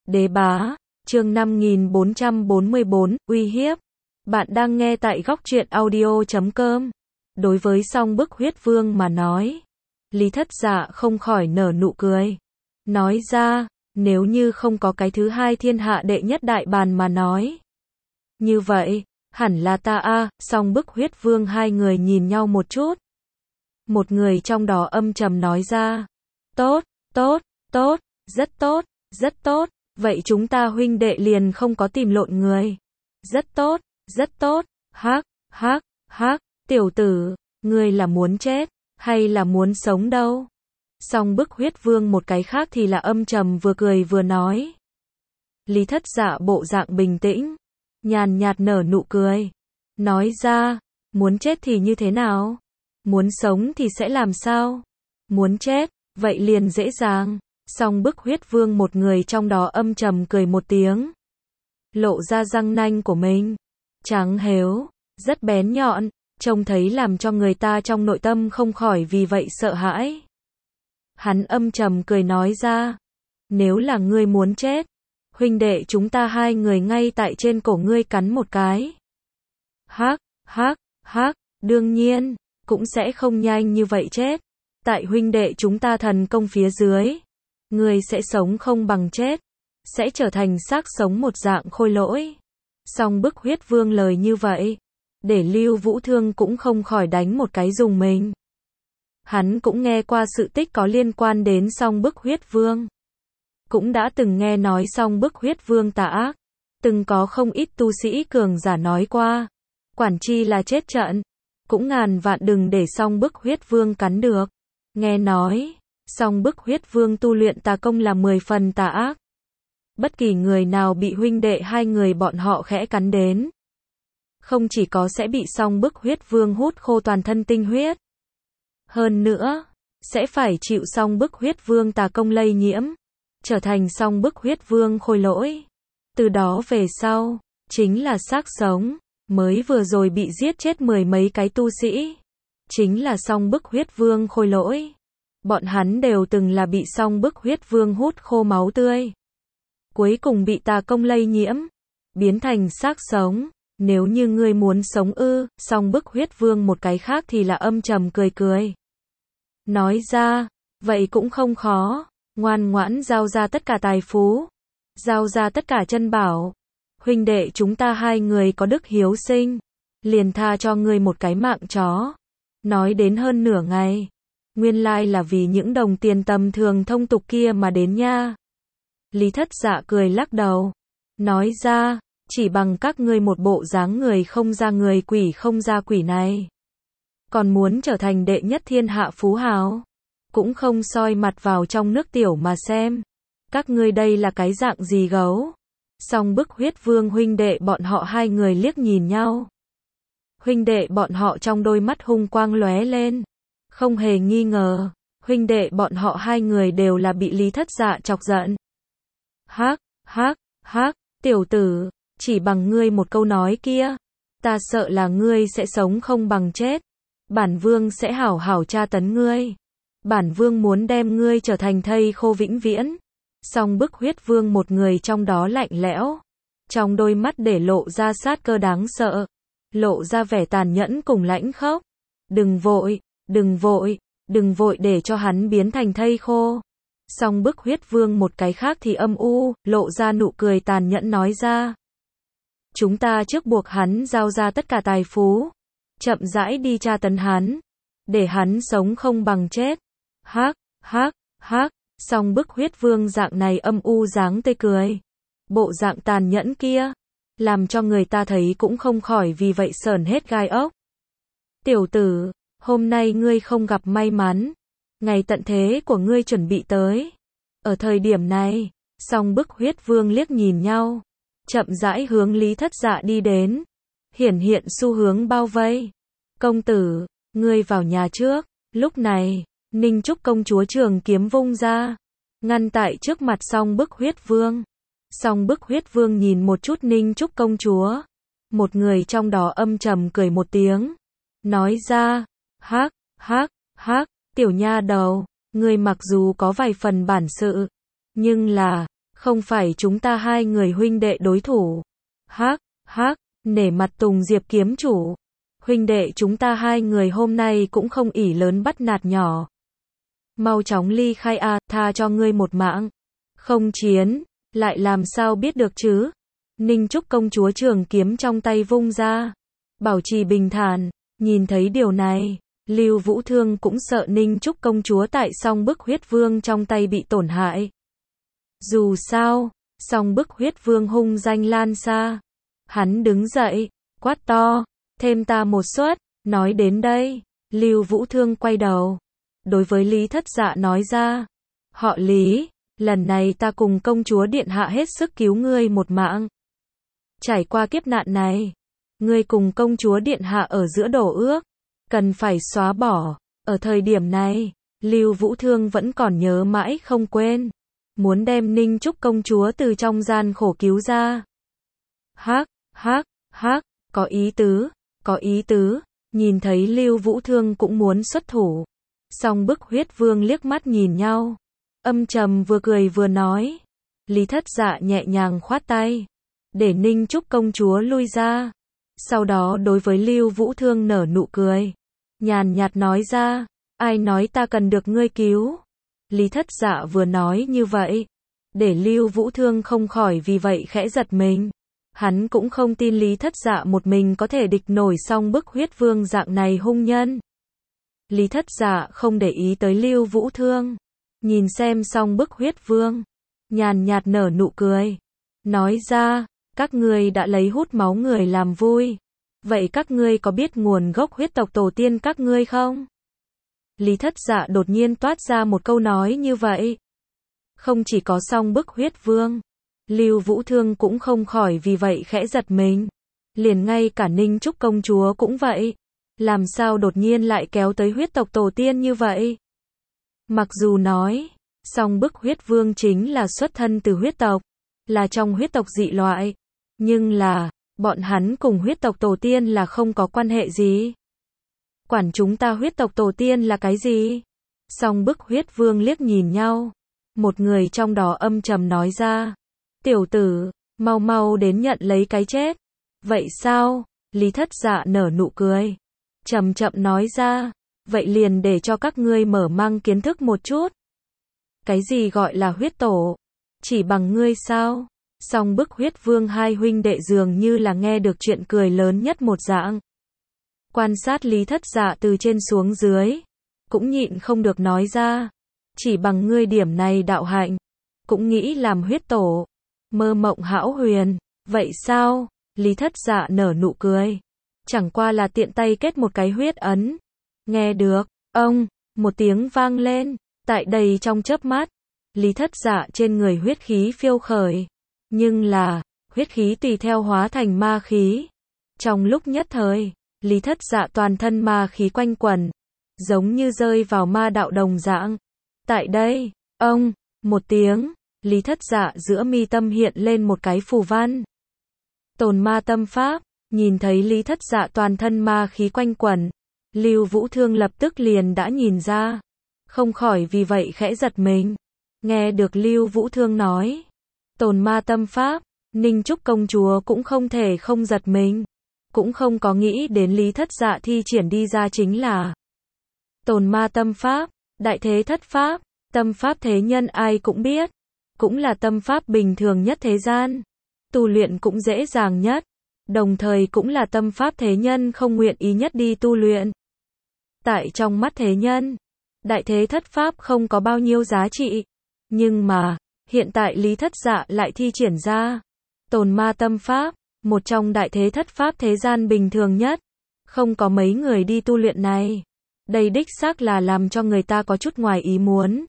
Đế bá, chương 5444, uy hiếp. Bạn đang nghe tại góc truyện audio.com. Đối với Song Bức Huyết Vương mà nói, Lý Thất Dạ không khỏi nở nụ cười. Nói ra, nếu như không có cái thứ hai thiên hạ đệ nhất đại bàn mà nói. Như vậy, hẳn là ta a. Song Bức Huyết Vương hai người nhìn nhau một chút. Một người trong đó âm trầm nói ra. Tốt, tốt, tốt, rất tốt, rất tốt. Vậy chúng ta huynh đệ liền không có tìm lộn người. Rất tốt, rất tốt. Hắc, hắc, hắc, tiểu tử, ngươi là muốn chết, hay là muốn sống đâu? Song Bức Huyết Vương một cái khác thì là âm trầm vừa cười vừa nói. Lý Thất Dạ bộ dạng bình tĩnh, nhàn nhạt nở nụ cười. Nói ra, muốn chết thì như thế nào? Muốn sống thì sẽ làm sao? Muốn chết, vậy liền dễ dàng. Song Bức Huyết Vương một người trong đó âm trầm cười một tiếng. Lộ ra răng nanh của mình. Trắng hếu, rất bén nhọn, trông thấy làm cho người ta trong nội tâm không khỏi vì vậy sợ hãi. Hắn âm trầm cười nói ra. Nếu là ngươi muốn chết, huynh đệ chúng ta hai người ngay tại trên cổ ngươi cắn một cái. Hắc, hắc, hắc, đương nhiên, cũng sẽ không nhanh như vậy chết. Tại huynh đệ chúng ta thần công phía dưới, ngươi sẽ sống không bằng chết, sẽ trở thành xác sống một dạng khôi lỗi. Song Bức Huyết Vương lời như vậy, để Lưu Vũ Thương cũng không khỏi đánh một cái rùng mình. Hắn cũng nghe qua sự tích có liên quan đến Song Bức Huyết Vương. Cũng đã từng nghe nói Song Bức Huyết Vương tà ác, từng có không ít tu sĩ cường giả nói qua, quản chi là chết trận, cũng ngàn vạn đừng để Song Bức Huyết Vương cắn được. Nghe nói, Song Bức Huyết Vương tu luyện tà công là 10 phần tà ác. Bất kỳ người nào bị huynh đệ hai người bọn họ khẽ cắn đến, không chỉ có sẽ bị Song Bức Huyết Vương hút khô toàn thân tinh huyết, hơn nữa, sẽ phải chịu Song Bức Huyết Vương tà công lây nhiễm, trở thành Song Bức Huyết Vương khôi lỗi. Từ đó về sau, chính là xác sống, mới vừa rồi bị giết chết 10 mấy cái tu sĩ. Chính là Song Bức Huyết Vương khôi lỗi. Bọn hắn đều từng là bị Song Bức Huyết Vương hút khô máu tươi. Cuối cùng bị tà công lây nhiễm, biến thành xác sống. Nếu như ngươi muốn sống ư, Song Bức Huyết Vương một cái khác thì là âm trầm cười cười. Nói ra, vậy cũng không khó, ngoan ngoãn giao ra tất cả tài phú, giao ra tất cả chân bảo. Huynh đệ chúng ta hai người có đức hiếu sinh, liền tha cho ngươi một cái mạng chó. Nói đến hơn nửa ngày, nguyên lai là vì những đồng tiền tầm thường thông tục kia mà đến nha. Lý Thất Dạ cười lắc đầu, nói ra, chỉ bằng các ngươi một bộ dáng người không ra người quỷ không ra quỷ này, còn muốn trở thành đệ nhất thiên hạ phú hào, cũng không soi mặt vào trong nước tiểu mà xem. Các ngươi đây là cái dạng gì gấu? Song Bức Huyết Vương huynh đệ bọn họ hai người liếc nhìn nhau. Huynh đệ bọn họ trong đôi mắt hung quang lóe lên. Không hề nghi ngờ, huynh đệ bọn họ hai người đều là bị Lý Thất Dạ chọc giận. Hắc, hắc, hắc, tiểu tử, chỉ bằng ngươi một câu nói kia, ta sợ là ngươi sẽ sống không bằng chết. Bản vương sẽ hảo hảo tra tấn ngươi. Bản vương muốn đem ngươi trở thành thây khô vĩnh viễn. Song Bức Huyết Vương một người trong đó lạnh lẽo, trong đôi mắt để lộ ra sát cơ đáng sợ, lộ ra vẻ tàn nhẫn cùng lãnh khốc. Đừng vội, đừng vội, đừng vội để cho hắn biến thành thây khô. Song Bức Huyết Vương một cái khác thì âm u, lộ ra nụ cười tàn nhẫn nói ra. Chúng ta trước buộc hắn giao ra tất cả tài phú, chậm rãi đi tra tấn hắn, để hắn sống không bằng chết. Hắc, hắc, hắc, Song Bức Huyết Vương dạng này âm u dáng tươi cười, bộ dạng tàn nhẫn kia, làm cho người ta thấy cũng không khỏi vì vậy sởn hết gai ốc. Tiểu tử, hôm nay ngươi không gặp may mắn, ngày tận thế của ngươi chuẩn bị tới. Ở thời điểm này, Song Bức Huyết Vương liếc nhìn nhau, chậm rãi hướng Lý Thất Dạ đi đến, hiển hiện xu hướng bao vây. Công tử, ngươi vào nhà trước. Lúc này, Ninh Trúc công chúa trường kiếm vung ra, ngăn tại trước mặt Song Bức Huyết Vương. Song Bức Huyết Vương nhìn một chút Ninh Trúc công chúa, một người trong đó âm trầm cười một tiếng, nói ra, hắc, hắc, hắc, tiểu nha đầu, ngươi mặc dù có vài phần bản sự, nhưng là, Không phải chúng ta hai người huynh đệ đối thủ. Hắc, hắc, nể mặt Tùng Diệp kiếm chủ. Huynh đệ chúng ta hai người hôm nay cũng không ỷ lớn bắt nạt nhỏ. Mau chóng ly khai a, tha cho ngươi một mạng. Không chiến, lại làm sao biết được chứ? Ninh Trúc công chúa trường kiếm trong tay vung ra. Bảo trì bình thản, nhìn thấy điều này, Lưu Vũ Thương cũng sợ Ninh Trúc công chúa tại song bức huyết vương trong tay bị tổn hại. Dù sao, song bức huyết vương hung danh lan xa. Hắn đứng dậy, quát to, thêm ta một suất. Nói đến đây, Lưu Vũ Thương quay đầu. Đối với Lý Thất Dạ nói ra, họ Lý, lần này ta cùng công chúa điện hạ hết sức cứu ngươi một mạng. Trải qua kiếp nạn này, ngươi cùng công chúa điện hạ ở giữa đổ ước, cần phải xóa bỏ. Ở thời điểm này, Lưu Vũ Thương vẫn còn nhớ mãi không quên, muốn đem Ninh Trúc công chúa từ trong gian khổ cứu ra. Hắc, hắc, hắc, có ý tứ, có ý tứ. Nhìn thấy Lưu Vũ Thương cũng muốn xuất thủ, song bức huyết vương liếc mắt nhìn nhau, âm trầm vừa cười vừa nói. Lý Thất Dạ nhẹ nhàng khoát tay, để Ninh Trúc công chúa lui ra. Sau đó đối với Lưu Vũ Thương nở nụ cười, nhàn nhạt nói ra, ai nói ta cần được ngươi cứu? Lý Thất Dạ vừa nói như vậy, để Lưu Vũ Thương không khỏi vì vậy khẽ giật mình. Hắn cũng không tin Lý Thất Dạ một mình có thể địch nổi song bức huyết vương dạng này hung nhân. Lý Thất Dạ không để ý tới Lưu Vũ Thương, nhìn xem song bức huyết vương, nhàn nhạt nở nụ cười, nói ra, các ngươi đã lấy hút máu người làm vui, vậy các ngươi có biết nguồn gốc huyết tộc tổ tiên các ngươi không? Lý Thất Dạ đột nhiên toát ra một câu nói như vậy. Không chỉ có song bức huyết vương, Lưu Vũ Thương cũng không khỏi vì vậy khẽ giật mình. Liền ngay cả Ninh Trúc công chúa cũng vậy. Làm sao đột nhiên lại kéo tới huyết tộc tổ tiên như vậy? Mặc dù nói, song bức huyết vương chính là xuất thân từ huyết tộc, là trong huyết tộc dị loại, nhưng là, bọn hắn cùng huyết tộc tổ tiên là không có quan hệ gì. Quản chúng ta huyết tộc tổ tiên là cái gì? Song bức huyết vương liếc nhìn nhau. Một người trong đó âm trầm nói ra. Tiểu tử, mau mau đến nhận lấy cái chết. Vậy sao? Lý Thất Dạ nở nụ cười, chậm chậm nói ra. Vậy liền để cho các ngươi mở mang kiến thức một chút. Cái gì gọi là huyết tổ? Chỉ bằng ngươi sao? Song bức huyết vương hai huynh đệ dường như là nghe được chuyện cười lớn nhất một dạng. Quan sát Lý Thất Dạ từ trên xuống dưới, cũng nhịn không được nói ra. Chỉ bằng ngươi điểm này đạo hạnh, cũng nghĩ làm huyết tổ. Mơ mộng hão huyền, vậy sao? Lý Thất Dạ nở nụ cười. Chẳng qua là tiện tay kết một cái huyết ấn. Nghe được, ông, một tiếng vang lên, tại đây trong chớp mắt, Lý Thất Dạ trên người huyết khí phiêu khởi. Nhưng là, huyết khí tùy theo hóa thành ma khí. Trong lúc nhất thời, Lý Thất Dạ toàn thân ma khí quanh quẩn, giống như rơi vào ma đạo đồng dạng. Tại đây, ông, một tiếng, Lý Thất Dạ giữa mi tâm hiện lên một cái phù văn. Tồn ma tâm pháp, nhìn thấy Lý Thất Dạ toàn thân ma khí quanh quẩn, Lưu Vũ Thương lập tức liền đã nhìn ra, không khỏi vì vậy khẽ giật mình. Nghe được Lưu Vũ Thương nói, tồn ma tâm pháp, Ninh Trúc công chúa cũng không thể không giật mình, cũng không có nghĩ đến Lý Thất Dạ thi triển đi ra chính là tồn ma tâm pháp, đại thế thất pháp, tâm pháp thế nhân ai cũng biết, cũng là tâm pháp bình thường nhất thế gian, tu luyện cũng dễ dàng nhất, đồng thời cũng là tâm pháp thế nhân không nguyện ý nhất đi tu luyện. Tại trong mắt thế nhân, đại thế thất pháp không có bao nhiêu giá trị, nhưng mà, hiện tại Lý Thất Dạ lại thi triển ra tồn ma tâm pháp, một trong đại thế thất pháp thế gian bình thường nhất, không có mấy người đi tu luyện này. Đây đích xác là làm cho người ta có chút ngoài ý muốn.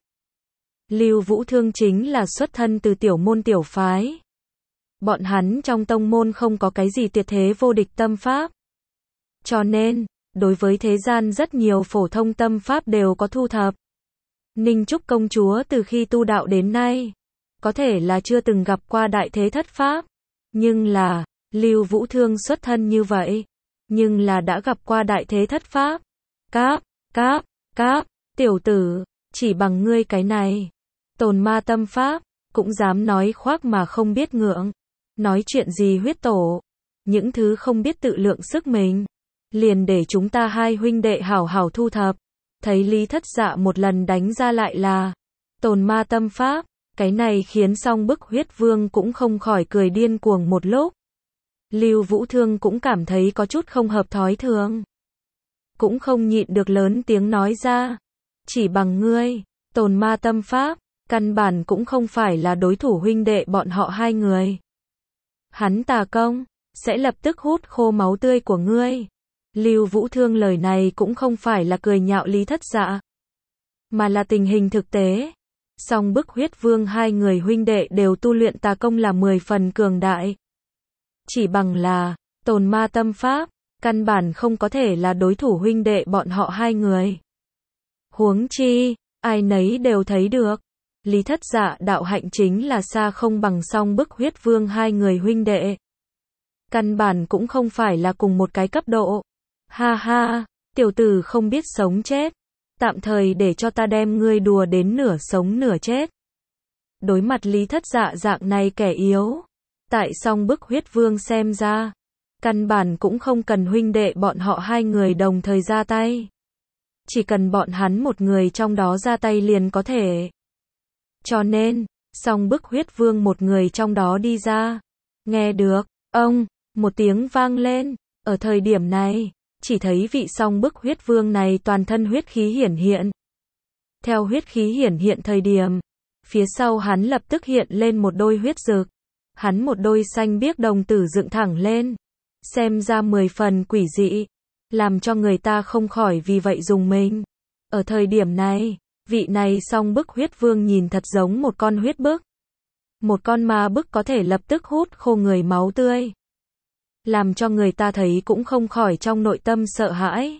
Lưu Vũ Thương chính là xuất thân từ tiểu môn tiểu phái. Bọn hắn trong tông môn không có cái gì tuyệt thế vô địch tâm pháp. Cho nên, đối với thế gian rất nhiều phổ thông tâm pháp đều có thu thập. Ninh Trúc công chúa từ khi tu đạo đến nay, có thể là chưa từng gặp qua đại thế thất pháp, nhưng là, Lưu Vũ Thương xuất thân như vậy, nhưng là đã gặp qua đại thế thất pháp. Cáp, tiểu tử, chỉ bằng ngươi cái này, tồn ma tâm pháp, cũng dám nói khoác mà không biết ngượng. Nói chuyện gì huyết tổ, những thứ không biết tự lượng sức mình. Liền để chúng ta hai huynh đệ hảo hảo thu thập. Thấy Lý Thất Dạ một lần đánh ra lại là Tồn Ma Tâm Pháp, cái này khiến Song Bức Huyết Vương cũng không khỏi cười điên cuồng một lúc. Lưu Vũ Thương cũng cảm thấy có chút không hợp thói thường. Cũng không nhịn được lớn tiếng nói ra. Chỉ bằng ngươi, Tồn Ma Tâm Pháp, căn bản cũng không phải là đối thủ huynh đệ bọn họ hai người. Hắn tà công, sẽ lập tức hút khô máu tươi của ngươi. Lưu Vũ Thương lời này cũng không phải là cười nhạo Lý Thất Dạ, mà là tình hình thực tế. Song Bức Huyết Vương hai người huynh đệ đều tu luyện tà công là 10 phần cường đại. Chỉ bằng là Tồn Ma Tâm Pháp, căn bản không có thể là đối thủ huynh đệ bọn họ hai người. Huống chi, ai nấy đều thấy được, Lý Thất Dạ đạo hạnh chính là xa không bằng Song Bức Huyết Vương hai người huynh đệ. Căn bản cũng không phải là cùng một cái cấp độ. Ha ha, tiểu tử không biết sống chết. Tạm thời để cho ta đem ngươi đùa đến nửa sống nửa chết. Đối mặt Lý Thất Dạ dạng này kẻ yếu, tại Song Bức Huyết Vương xem ra, căn bản cũng không cần huynh đệ bọn họ hai người đồng thời ra tay. Chỉ cần bọn hắn một người trong đó ra tay liền có thể. Cho nên, Song Bức Huyết Vương một người trong đó đi ra. Nghe được, ông, một tiếng vang lên. Ở thời điểm này, chỉ thấy vị Song Bức Huyết Vương này toàn thân huyết khí hiển hiện. Theo huyết khí hiển hiện thời điểm, phía sau hắn lập tức hiện lên một đôi huyết dực. Hắn một đôi xanh biếc đồng tử dựng thẳng lên. Xem ra 10 phần quỷ dị, làm cho người ta không khỏi vì vậy dùng mình. Ở thời điểm này, vị này Song Bức Huyết Vương nhìn thật giống một con huyết bức. Một con ma bức có thể lập tức hút khô người máu tươi. Làm cho người ta thấy cũng không khỏi trong nội tâm sợ hãi.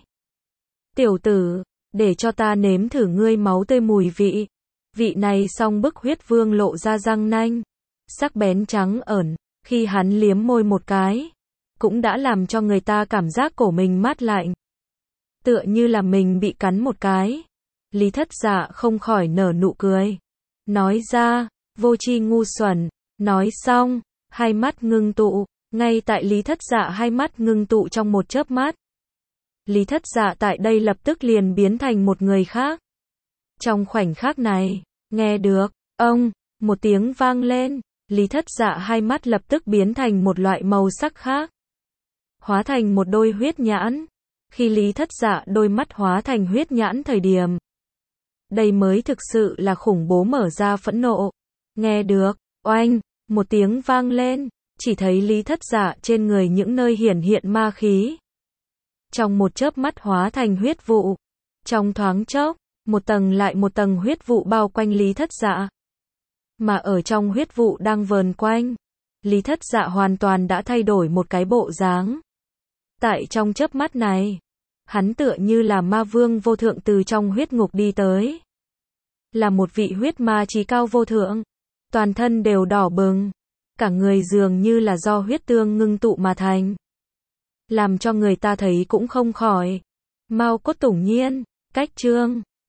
Tiểu tử, để cho ta nếm thử ngươi máu tươi mùi vị. Vị này Song Bức Huyết Vương lộ ra răng nanh, sắc bén trắng ẩn, khi hắn liếm môi một cái, cũng đã làm cho người ta cảm giác cổ mình mát lạnh. Tựa như là mình bị cắn một cái. Lý Thất Dạ không khỏi nở nụ cười. Nói ra, vô tri ngu xuẩn. Nói xong, hai mắt ngưng tụ. Ngay tại Lý Thất Dạ hai mắt ngưng tụ trong một chớp mắt, Lý Thất Dạ tại đây lập tức liền biến thành một người khác. Trong khoảnh khắc này, nghe được, ông, một tiếng vang lên, Lý Thất Dạ hai mắt lập tức biến thành một loại màu sắc khác. Hóa thành một đôi huyết nhãn. Khi Lý Thất Dạ đôi mắt hóa thành huyết nhãn thời điểm, đây mới thực sự là khủng bố mở ra phẫn nộ. Nghe được, oanh, một tiếng vang lên. Chỉ thấy Lý Thất Dạ trên người những nơi hiển hiện ma khí. Trong một chớp mắt hóa thành huyết vụ. Trong thoáng chốc, một tầng lại một tầng huyết vụ bao quanh Lý Thất Dạ. Mà ở trong huyết vụ đang vờn quanh, Lý Thất Dạ hoàn toàn đã thay đổi một cái bộ dáng. Tại trong chớp mắt này, hắn tựa như là ma vương vô thượng từ trong huyết ngục đi tới. Là một vị huyết ma chí cao vô thượng. Toàn thân đều đỏ bừng. Cả người dường như là do huyết tương ngưng tụ mà thành. Làm cho người ta thấy cũng không khỏi. Mao cốt tủng nhiên, cách chương.